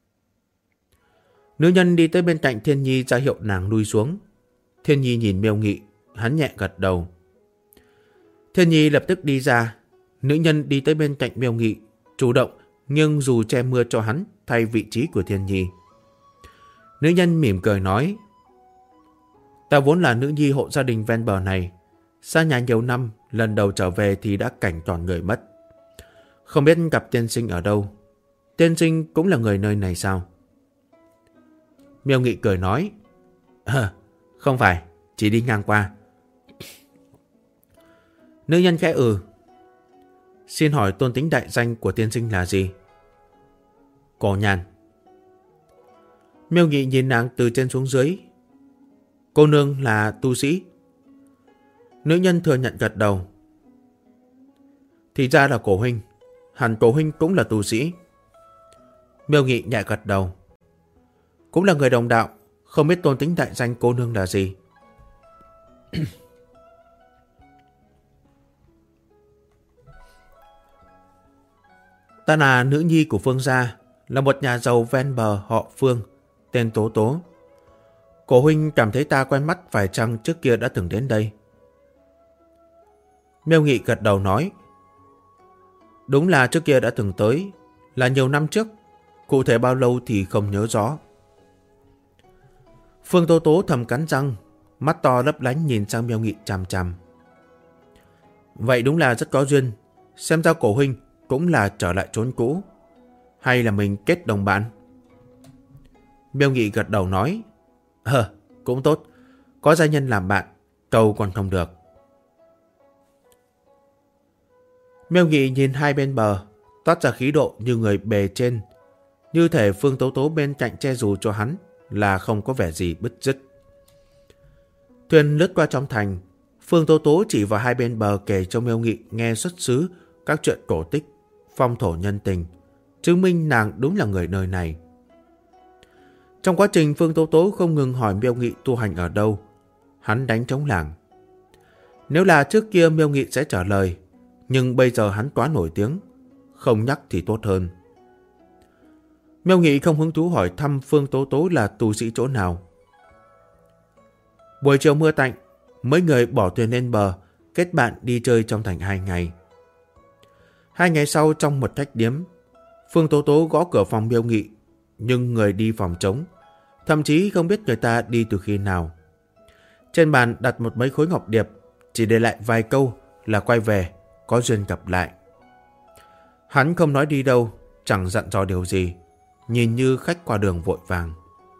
Nữ nhân đi tới bên cạnh Thiên Nhi ra hiệu nàng lui xuống. Thiên Nhi nhìn Miêu Nghị, hắn nhẹ gật đầu. Thiên Nhi lập tức đi ra. Nữ nhân đi tới bên cạnh Miêu Nghị, chủ động nhưng dù che mưa cho hắn thay vị trí của Thiên Nhi. Nữ nhân mỉm cười nói, ta vốn là nữ nhi hộ gia đình ven bờ này. Xa nhà nhiều năm, lần đầu trở về thì đã cảnh toàn người mất. Không biết gặp tiên sinh ở đâu. Tiên sinh cũng là người nơi này sao? Miêu Nghị cười nói, không phải, chỉ đi ngang qua. Nữ nhân khẽ xin hỏi tôn tính đại danh của tiên sinh là gì? Cổ Nhàn. Miêu Nghị nhìn nàng từ trên xuống dưới. Cô nương là tu sĩ? Nữ nhân thừa nhận gật đầu. Thì ra là Cổ huynh. Hẳn Cổ huynh cũng là tu sĩ. Miêu Nghị nhẹ gật đầu. Cũng là người đồng đạo. Không biết tôn tính đại danh cô nương là gì? Ta là nữ nhi của Phương gia, là một nhà giàu ven bờ họ Phương, tên Tố Tố. Cổ huynh cảm thấy ta quen mắt phải chăng trước kia đã từng đến đây? Miêu Nghị gật đầu nói, đúng là trước kia đã từng tới, là nhiều năm trước, cụ thể bao lâu thì không nhớ rõ. Phương Tố Tố thầm cắn răng, mắt to lấp lánh nhìn sang Miêu Nghị chằm chằm. Vậy đúng là rất có duyên, xem ra Cổ huynh cũng là trở lại chốn cũ, hay là mình kết đồng bạn? Miêu Nghị gật đầu nói, cũng tốt, có gia nhân làm bạn, cầu còn không được. Miêu Nghị nhìn hai bên bờ, toát ra khí độ như người bề trên, như thể Phương Tố Tố bên cạnh che dù cho hắn là không có vẻ gì bứt rứt. Thuyền lướt qua trong thành, Phương Tố Tố chỉ vào hai bên bờ kể cho Miêu Nghị nghe xuất xứ các chuyện cổ tích, phong thổ nhân tình, chứng minh nàng đúng là người nơi này. Trong quá trình Phương Tố Tố không ngừng hỏi Miêu Nghị tu hành ở đâu, hắn đánh trống lảng. Nếu là trước kia Miêu Nghị sẽ trả lời, nhưng bây giờ hắn quá nổi tiếng, không nhắc thì tốt hơn. Miêu Nghị không hứng thú hỏi thăm Phương Tố Tố là tu sĩ chỗ nào. Buổi chiều mưa tạnh, mấy người bỏ thuyền lên bờ, kết bạn đi chơi trong thành 2 ngày. 2 ngày sau trong một khách điếm, Phương Tố Tố gõ cửa phòng Miêu Nghị, nhưng người đi phòng trống, thậm chí không biết người ta đi từ khi nào. Trên bàn đặt một mấy khối ngọc điệp, chỉ để lại vài câu là quay về, có duyên gặp lại. Hắn không nói đi đâu, chẳng dặn dò điều gì, nhìn như khách qua đường vội vàng.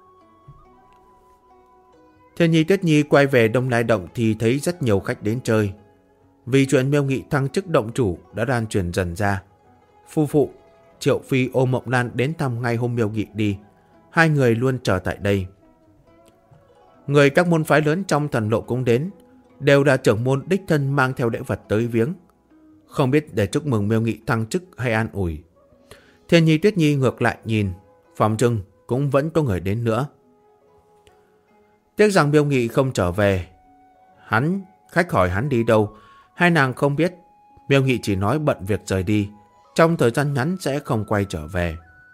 Thiên Nhi Tuyết Nhi quay về Đông Lai Động thì thấy rất nhiều khách đến chơi. Vì chuyện Miêu Nghị thăng chức động chủ đã lan truyền dần ra. Phu phụ Triệu Phi Ô Mộng Lan đến thăm ngay hôm Miêu Nghị đi. Hai người luôn chờ tại đây. Người các môn phái lớn trong Thần Lộ cũng đến, đều là trưởng môn đích thân mang theo lễ vật tới viếng. Không biết để chúc mừng Miêu Nghị thăng chức hay an ủi. Thiên Nhi Tuyết Nhi ngược lại nhìn, phòng trưng cũng vẫn có người đến nữa. Tiếc rằng Miêu Nghị không trở về. Khách hỏi hắn đi đâu, hai nàng không biết. Miêu Nghị chỉ nói bận việc rời đi, trong thời gian ngắn sẽ không quay trở về.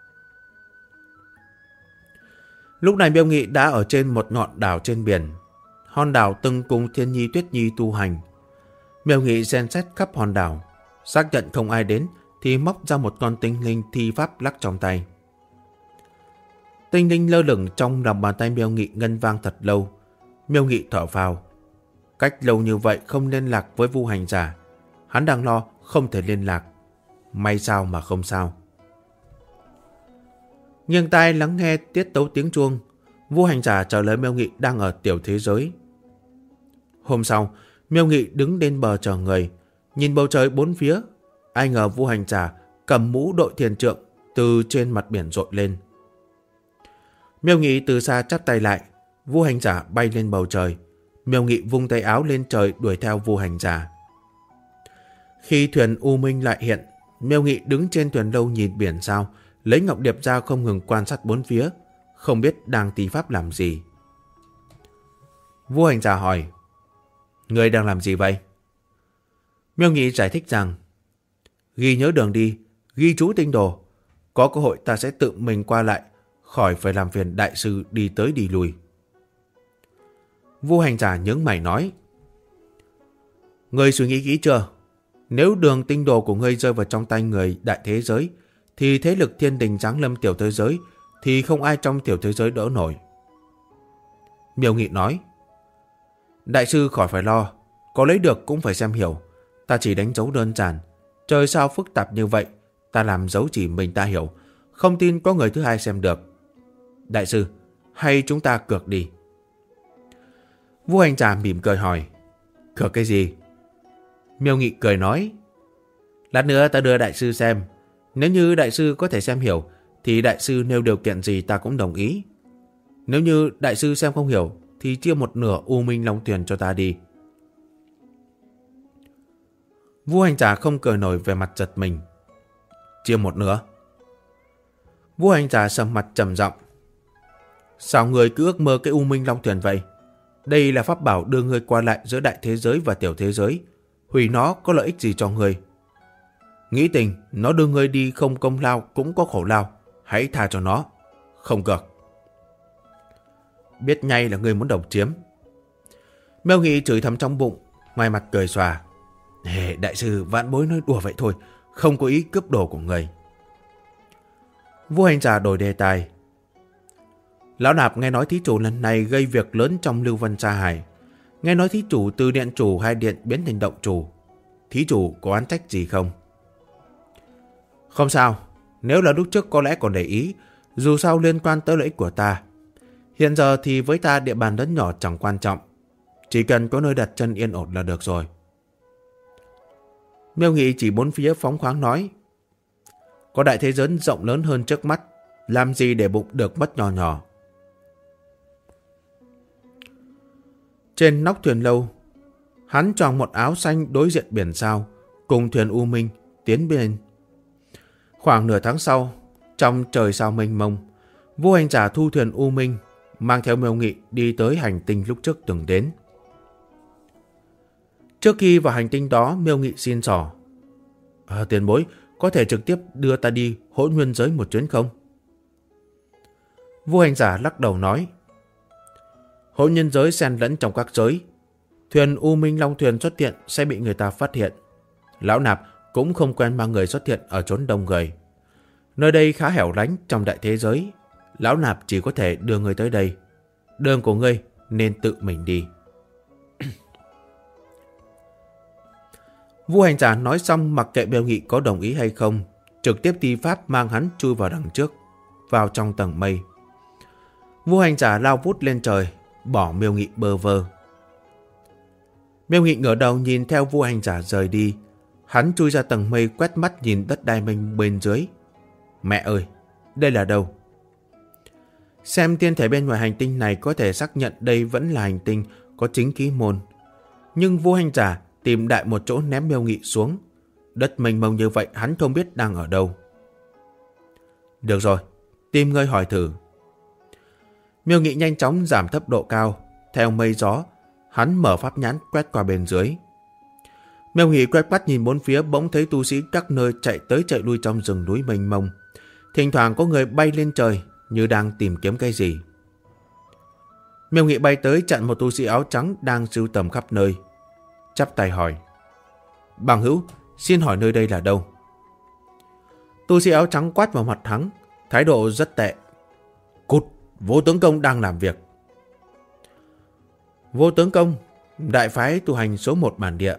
Lúc này Miêu Nghị đã ở trên một ngọn đảo trên biển. Hòn đảo từng cùng Thiên Nhi Tuyết Nhi tu hành. Miêu Nghị xem xét khắp hòn đảo, xác nhận không ai đến thì móc ra một con tinh linh thi pháp lắc trong tay. Tinh linh lơ lửng trong lòng bàn tay Miêu Nghị ngân vang thật lâu. Miêu Nghị thở phào. Cách lâu như vậy không liên lạc với Vu Hành Giả, hắn đang lo không thể liên lạc. May sao mà không sao. Nghiêng tai lắng nghe tiết tấu tiếng chuông, Vu Hành Giả trả lời Miêu Nghị đang ở tiểu thế giới. Hôm sau, Miêu Nghị đứng bên bờ chờ người, nhìn bầu trời bốn phía. Ai ngờ Vu Hành Giả cầm mũ đội thiền trượng từ trên mặt biển dội lên. Miêu Nghị từ xa chắp tay lại, Vu Hành Giả bay lên bầu trời. Miêu Nghị vung tay áo lên trời đuổi theo Vu Hành Giả. Khi thuyền U Minh lại hiện, Miêu Nghị đứng trên thuyền lâu nhìn biển sao, lấy ngọc điệp ra không ngừng quan sát bốn phía, không biết đang tí pháp làm gì. Vu Hành Giả hỏi, người đang làm gì vậy? Miêu Nghị giải thích rằng, ghi nhớ đường đi, ghi chú tinh đồ, có cơ hội ta sẽ tự mình qua lại, khỏi phải làm phiền đại sư đi tới đi lui. Vu Hành Giả nhướng mày nói, ngươi suy nghĩ kỹ chưa? Nếu đường tinh đồ của ngươi rơi vào trong tay người đại thế giới, thì thế lực thiên đình giáng lâm tiểu thế giới thì không ai trong tiểu thế giới đỡ nổi. Miêu Nghị nói, đại sư khỏi phải lo, có lấy được cũng phải xem hiểu. Ta chỉ đánh dấu đơn giản, trời sao phức tạp như vậy, ta làm dấu chỉ mình ta hiểu, không tin có người thứ hai xem được. Đại sư, hay chúng ta cược đi. Vua Hành Giả mỉm cười hỏi, cược cái gì? Miêu Nghị cười nói, lát nữa ta đưa đại sư xem, nếu như đại sư có thể xem hiểu thì đại sư nêu điều kiện gì ta cũng đồng ý. Nếu như đại sư xem không hiểu thì chia một nửa U Minh Long Thuyền cho ta đi. Vua Hành Giả không cười nổi, về mặt giật mình. Chia một nửa? Vua Hành Giả sầm mặt trầm giọng, sao người cứ ước mơ cái U Minh Long Thuyền vậy? Đây là pháp bảo đưa người qua lại giữa đại thế giới và tiểu thế giới, hủy nó có lợi ích gì cho người? Nghĩ tình, nó đưa người đi không công lao cũng có khổ lao, hãy tha cho nó, không cược. Biết ngay là người muốn độc chiếm. Miêu Nghị chửi thầm trong bụng, ngoài mặt cười xòa. Đại sư vãn bối nói đùa vậy thôi, không có ý cướp đồ của người. Vua Hành Giả đổi đề tài. Lão Nạp nghe nói thí chủ lần này gây việc lớn trong Lưu Vân Sa Hải. Nghe nói thí chủ từ điện chủ hai điện biến thành động chủ. Thí chủ có oán trách gì không? Không sao, nếu là lúc trước có lẽ còn để ý, dù sao liên quan tới lợi ích của ta. Hiện giờ thì với ta địa bàn lớn nhỏ chẳng quan trọng, chỉ cần có nơi đặt chân yên ổn là được rồi. Miêu Nghị chỉ bốn phía phóng khoáng nói, có đại thế giới rộng lớn hơn trước mắt, làm gì để bụng được mất nhỏ nhỏ. Trên nóc thuyền lâu, hắn choàng một áo xanh đối diện biển sao, cùng thuyền U Minh tiến bên. Khoảng nửa tháng sau, trong trời sao mênh mông, Vua Hành Giả thu thuyền U Minh, mang theo Miêu Nghị đi tới hành tinh lúc trước từng đến. Trước khi vào hành tinh đó, Miêu Nghị xin xỏ, tiền bối, có thể trực tiếp đưa ta đi Hỗn Nguyên giới một chuyến không? Vua Hành Giả lắc đầu nói, Hỗn Nhân giới xen lẫn trong các giới, thuyền U Minh Long Thuyền xuất hiện sẽ bị người ta phát hiện. Lão Nạp cũng không quen mang người xuất hiện ở chốn đông người. Nơi đây khá hẻo lánh trong đại thế giới, Lão Nạp chỉ có thể đưa người tới đây. Đường của ngươi nên tự mình đi. Vua Hành Giả nói xong, mặc kệ Miêu Nghị có đồng ý hay không, trực tiếp thi pháp mang hắn chui vào đằng trước, vào trong tầng mây. Vua Hành Giả lao vút lên trời, bỏ Miêu Nghị bơ vơ. Miêu Nghị ngửa đầu nhìn theo Vua Hành Giả rời đi. Hắn chui ra tầng mây, quét mắt nhìn đất đai mênh bên dưới. Mẹ ơi, đây là đâu? Xem thiên thể bên ngoài hành tinh này có thể xác nhận đây vẫn là hành tinh có chính khí môn. Nhưng Vua Hành Giả tìm đại một chỗ ném Miêu Nghị xuống. Đất mênh mông như vậy hắn không biết đang ở đâu. Được rồi, tìm ngươi hỏi thử. Miêu Nghị nhanh chóng giảm thấp độ cao. Theo mây gió, hắn mở pháp nhãn quét qua bên dưới. Miêu Nghị quét mắt nhìn bốn phía, bỗng thấy tu sĩ các nơi chạy tới chạy lui trong rừng núi mênh mông. Thỉnh thoảng có người bay lên trời như đang tìm kiếm cái gì. Miêu Nghị bay tới chặn một tu sĩ áo trắng đang sưu tầm khắp nơi. Chắp tay hỏi, bằng hữu, xin hỏi nơi đây là đâu? Tu sĩ áo trắng quát vào mặt hắn, thái độ rất tệ. Cút, Vô tướng công đang làm việc. Vô tướng công, đại phái tu hành số 1 bản địa.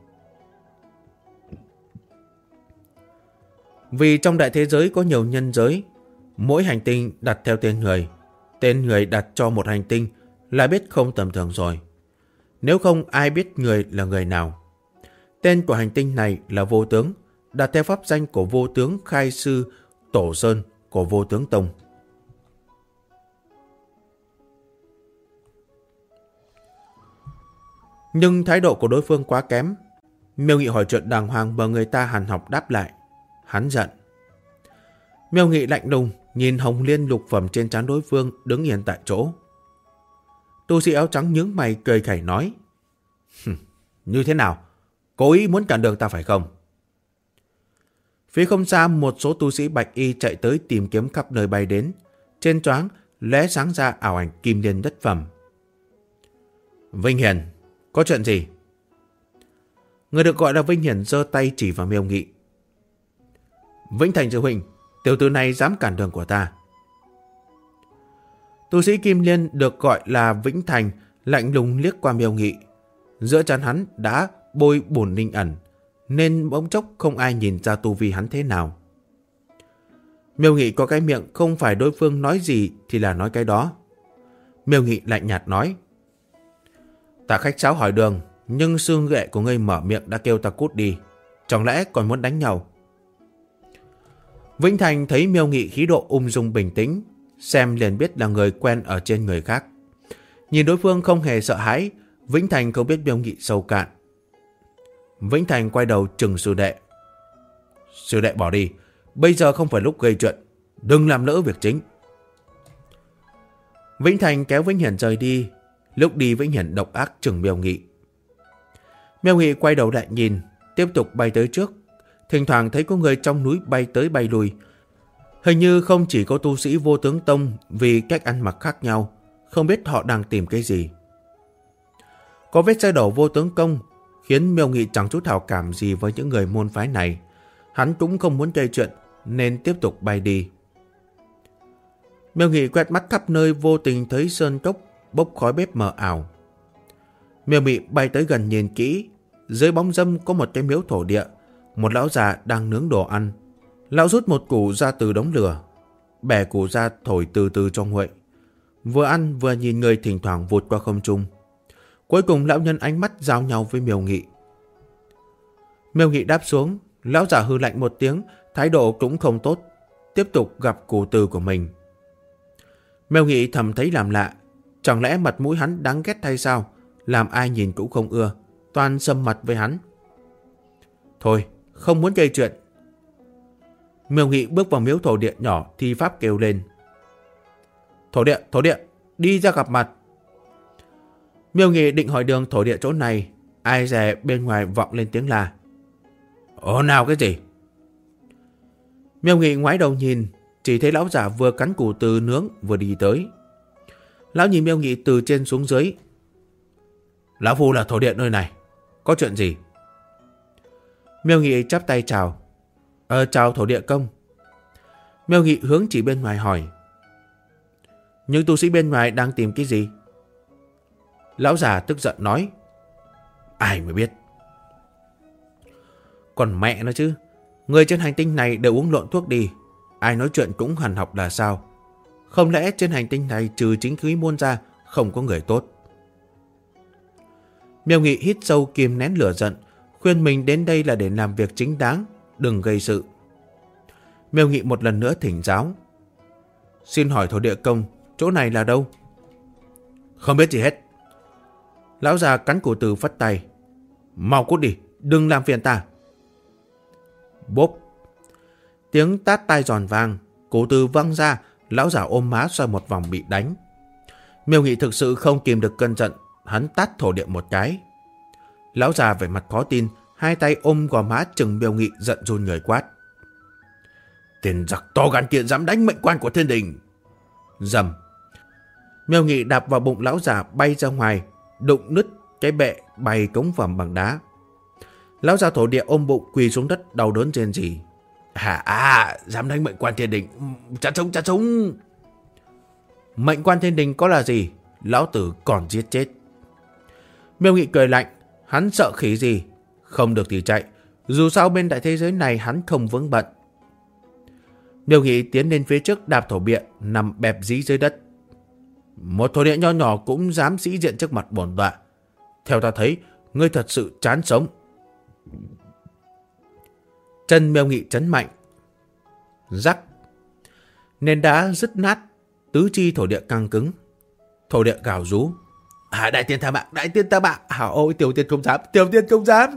Vì trong đại thế giới có nhiều nhân giới, mỗi hành tinh đặt theo tên người đặt cho một hành tinh là biết không tầm thường rồi. Nếu không ai biết người là người nào. Tên của hành tinh này là Vô Tướng, đặt theo pháp danh của Vô Tướng Khai Sư Tổ Sơn của Vô Tướng Tông. Nhưng thái độ của đối phương quá kém. Miêu Nghị hỏi chuyện đàng hoàng mà người ta hàn học đáp lại. Hắn giận. Miêu Nghị lạnh lùng nhìn hồng liên lục phẩm trên trán đối phương, đứng yên tại chỗ. Tu sĩ áo trắng nhướng mày cười khẩy nói, như thế nào? Cố ý muốn cản đường ta phải không? Phía không xa, một số tu sĩ bạch y chạy tới tìm kiếm khắp nơi bay đến. Trên choáng lóe sáng ra ảo ảnh kim liên nhất phẩm. Vinh Hiển, có chuyện gì? Người được gọi là Vinh Hiển giơ tay chỉ vào Miêu Nghị. Vĩnh Thành sư huynh, Tiểu tử này dám cản đường của ta. Tu sĩ Kim Liên được gọi là Vĩnh Thành lạnh lùng liếc qua Miêu Nghị. Giữa trán hắn đã bôi bùn linh ẩn, nên bỗng chốc không ai nhìn ra tu vi hắn thế nào. Miêu Nghị có cái miệng không phải đối phương nói gì thì là nói cái đó. Miêu Nghị lạnh nhạt nói: Ta khách sáo hỏi đường, nhưng sư nghệ của ngươi mở miệng đã kêu ta cút đi. Chẳng lẽ còn muốn đánh nhau? Vĩnh Thành thấy Miêu Nghị khí độ ung dung bình tĩnh, xem liền biết là người quen ở trên người khác. Nhìn đối phương không hề sợ hãi, Vĩnh Thành không biết Miêu Nghị sâu cạn. Vĩnh Thành quay đầu trừng sư đệ. Sư đệ bỏ đi, bây giờ không phải lúc gây chuyện, đừng làm lỡ việc chính. Vĩnh Thành kéo Vĩnh Hiển rời đi. Lúc đi Vĩnh Hiển độc ác trừng Miêu Nghị. Miêu Nghị quay đầu lại nhìn, tiếp tục bay tới trước. Thỉnh thoảng thấy có người trong núi bay tới bay lui. Hình như không chỉ có tu sĩ Vô Tướng Tông, vì cách ăn mặc khác nhau, không biết họ đang tìm cái gì. Có vết xe đổ Vô Tướng Công khiến Miêu Nghị chẳng chút hảo cảm gì với những người môn phái này. Hắn cũng không muốn gây chuyện nên tiếp tục bay đi. Miêu Nghị quét mắt khắp nơi, vô tình thấy sơn cốc bốc khói bếp mờ ảo. Miêu Nghị bay tới gần nhìn kỹ, dưới bóng râm có một cái miếu thổ địa, một lão già đang nướng đồ ăn. Lão rút một củ ra từ đống lửa, bẻ củ ra thổi từ từ cho nguội. Vừa ăn vừa nhìn người thỉnh thoảng vụt qua không trung. Cuối cùng lão nhân ánh mắt giao nhau với Miêu Nghị. Miêu Nghị đáp xuống, lão già hư lạnh một tiếng, thái độ cũng không tốt, tiếp tục gặp củ từ của mình. Miêu Nghị thầm thấy làm lạ, chẳng lẽ mặt mũi hắn đáng ghét hay sao, làm ai nhìn cũng không ưa, toàn sầm mặt với hắn. Thôi, không muốn gây chuyện. Miêu Nghị bước vào miếu thổ địa nhỏ, thi pháp kêu lên: Thổ địa, đi ra gặp mặt. Miêu Nghị định hỏi đường thổ địa chỗ này, ai dè bên ngoài vọng lên tiếng là: Ồ nào cái gì? Miêu Nghị ngoái đầu nhìn, chỉ thấy lão giả vừa cắn củ từ nướng vừa đi tới. Lão nhìn Miêu Nghị từ trên xuống dưới. Lão phu là thổ địa nơi này, có chuyện gì? Miêu Nghị chắp tay chào. Chào thổ địa công. Miêu Nghị hướng chỉ bên ngoài hỏi: Những tu sĩ bên ngoài đang tìm cái gì? Lão già tức giận nói: Ai mới biết. Còn mẹ nó chứ, người trên hành tinh này đều uống lộn thuốc đi, ai nói chuyện cũng hằn học là sao? Không lẽ trên hành tinh này trừ chính khí môn ra không có người tốt? Miêu Nghị hít sâu kìm nén lửa giận, khuyên mình đến đây là để làm việc chính đáng, đừng gây sự. Miêu Nghị một lần nữa thỉnh giáo: Xin hỏi thổ địa công, chỗ này là đâu? Không biết gì hết. Lão già cắn củ từ phất tay: Mau cút đi, đừng làm phiền ta. Bốp. Tiếng tát tai giòn vang, củ từ văng ra, lão già ôm má xoay một vòng bị đánh. Miêu Nghị thực sự không kìm được cơn giận, hắn tát thổ địa một cái. Lão già vẻ mặt khó tin, hai tay ôm gò má chừng Miêu Nghị, giận run người quát: Tên giặc to gan kia dám đánh mệnh quan của thiên đình! Rầm. Miêu Nghị đạp vào bụng lão già bay ra ngoài, đụng nứt cái bệ bày cống phẩm bằng đá. Lão già thổ địa ôm bụng quỳ xuống đất đau đớn rên rỉ: Dám đánh mệnh quan thiên đình, chặt sống. Mệnh quan thiên đình có là gì, lão tử còn giết chết. Miêu Nghị cười lạnh, hắn sợ khỉ gì, không được thì chạy, dù sao bên đại thế giới này hắn không vướng bận. Miêu Nghị tiến lên phía trước, đạp thổ địa nằm bẹp dí dưới đất. Một thổ địa nho nhỏ cũng dám sĩ diện trước mặt bổn tọa, theo ta thấy ngươi thật sự chán sống. Chân Miêu Nghị chấn mạnh, rắc, nền đá rứt nát, tứ chi thổ địa căng cứng. Thổ địa gào rú: Đại tiên tha mạng, ôi tiểu tiên không dám.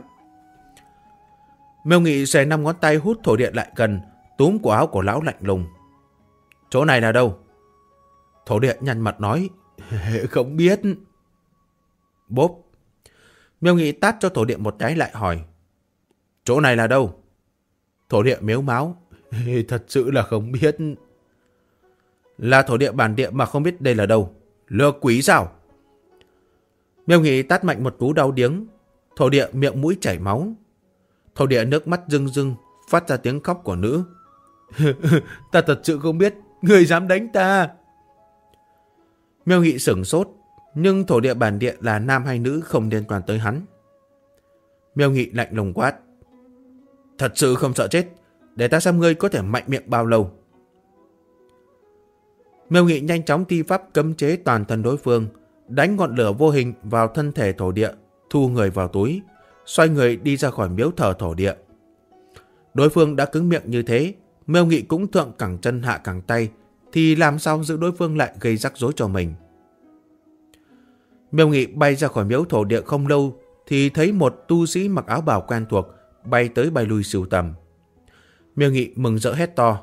Miêu Nghị xòe 5 ngón tay hút thổ địa lại gần, túm cổ áo của lão lạnh lùng: Chỗ này là đâu? Thổ địa nhăn mặt nói: Không biết. Bốp. Miêu Nghị tát cho thổ địa một cái lại hỏi: Chỗ này là đâu? Thổ địa mếu máo: Thật sự là không biết. Là thổ địa bản địa mà không biết đây là đâu, lừa quỷ sao? Miêu Nghị tát mạnh một cú đau điếng, thổ địa miệng mũi chảy máu. Thổ địa nước mắt rưng rưng phát ra tiếng khóc của nữ: Ta thật sự không biết, người dám đánh ta. Miêu Nghị sửng sốt, nhưng thổ địa bản địa là nam hay nữ không liên quan tới hắn. Miêu Nghị lạnh lùng quát. Thật sự không sợ chết, để ta xem ngươi có thể mạnh miệng bao lâu. Miêu Nghị nhanh chóng thi pháp cấm chế toàn thân đối phương, đánh ngọn lửa vô hình vào thân thể thổ địa, thu người vào túi, xoay người đi ra khỏi miếu thờ thổ địa. Đối phương đã cứng miệng như thế, Miêu Nghị cũng thượng cẳng chân hạ cẳng tay, thì làm sao giữ đối phương lại gây rắc rối cho mình. Miêu Nghị bay ra khỏi miếu thổ địa không lâu thì thấy một tu sĩ mặc áo bào quen thuộc bay tới bay lui sưu tầm. Miêu Nghị mừng rỡ hét to.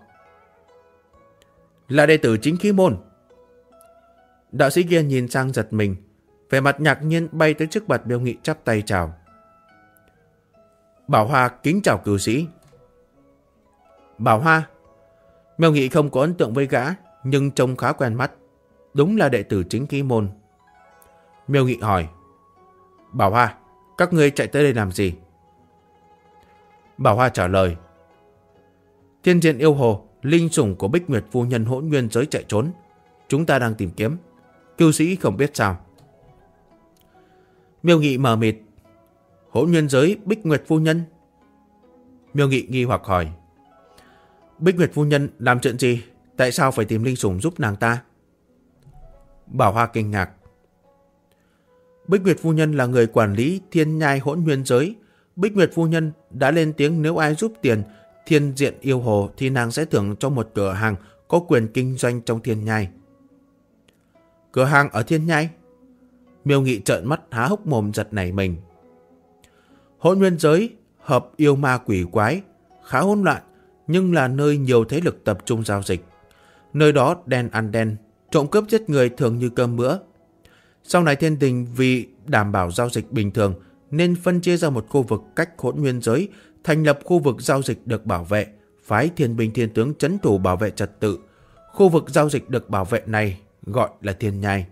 Là đệ tử Chính Khí Môn. Đạo sĩ kia nhìn sang giật mình, vẻ mặt ngạc nhiên bay tới trước mặt Miêu Nghị chắp tay chào. Bảo Hoa kính chào cư sĩ. Bảo Hoa. Miêu Nghị không có ấn tượng với gã, nhưng trông khá quen mắt. Đúng là đệ tử Chính Khí Môn. Miêu Nghị hỏi. Bảo Hoa, các ngươi chạy tới đây làm gì? Bảo Hoa trả lời. Thiên diện yêu hồ, linh sủng của Bích Nguyệt phu nhân Hỗn Nguyên giới chạy trốn. Chúng ta đang tìm kiếm. Cư sĩ không biết sao? Miêu Nghị mờ mịt. Hỗn Nguyên giới Bích Nguyệt phu nhân? Miêu Nghị nghi hoặc hỏi. Bích Nguyệt phu nhân làm chuyện gì? Tại sao phải tìm linh sủng giúp nàng ta? Bảo Hoa kinh ngạc. Bích Nguyệt phu nhân là người quản lý thiên nhai Hỗn Nguyên giới. Bích Nguyệt phu nhân đã lên tiếng nếu ai giúp tiền thiên diện yêu hồ thì nàng sẽ thưởng cho một cửa hàng có quyền kinh doanh trong thiên nhai. Cửa hàng ở thiên nhai? Miêu Nghị trợn mắt há hốc mồm giật nảy mình. Hỗn Nguyên giới hợp yêu ma quỷ quái, khá hỗn loạn, nhưng là nơi nhiều thế lực tập trung giao dịch. Nơi đó đen ăn đen, trộm cướp giết người thường như cơm bữa. Sau này thiên đình vì đảm bảo giao dịch bình thường nên phân chia ra một khu vực cách Hỗn Nguyên giới, thành lập khu vực giao dịch được bảo vệ, phái thiên binh thiên tướng trấn thủ bảo vệ trật tự. Khu vực giao dịch được bảo vệ này gọi là thiên nhai.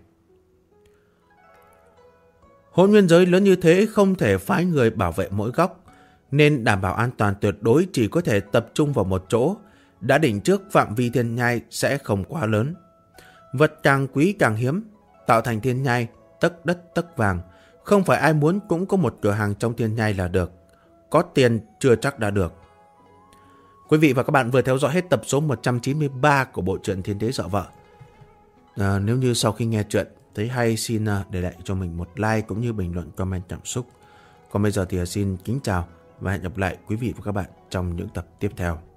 Hỗn Nguyên giới lớn như thế không thể phái người bảo vệ mỗi góc, nên đảm bảo an toàn tuyệt đối chỉ có thể tập trung vào một chỗ. Đã định trước phạm vi thiên nhai sẽ không quá lớn. Vật càng quý càng hiếm, tạo thành thiên nhai tấc đất tấc vàng. Không phải ai muốn cũng có một cửa hàng trong thiên nhai là được. Có tiền chưa chắc đã được. Quý vị và các bạn vừa theo dõi hết tập số 193 của bộ truyện Thiên Đế Dọa Vợ. Nếu như sau khi nghe chuyện thấy hay, xin để lại cho mình một like cũng như bình luận comment cảm xúc. Còn bây giờ thì xin kính chào và hẹn gặp lại quý vị và các bạn trong những tập tiếp theo.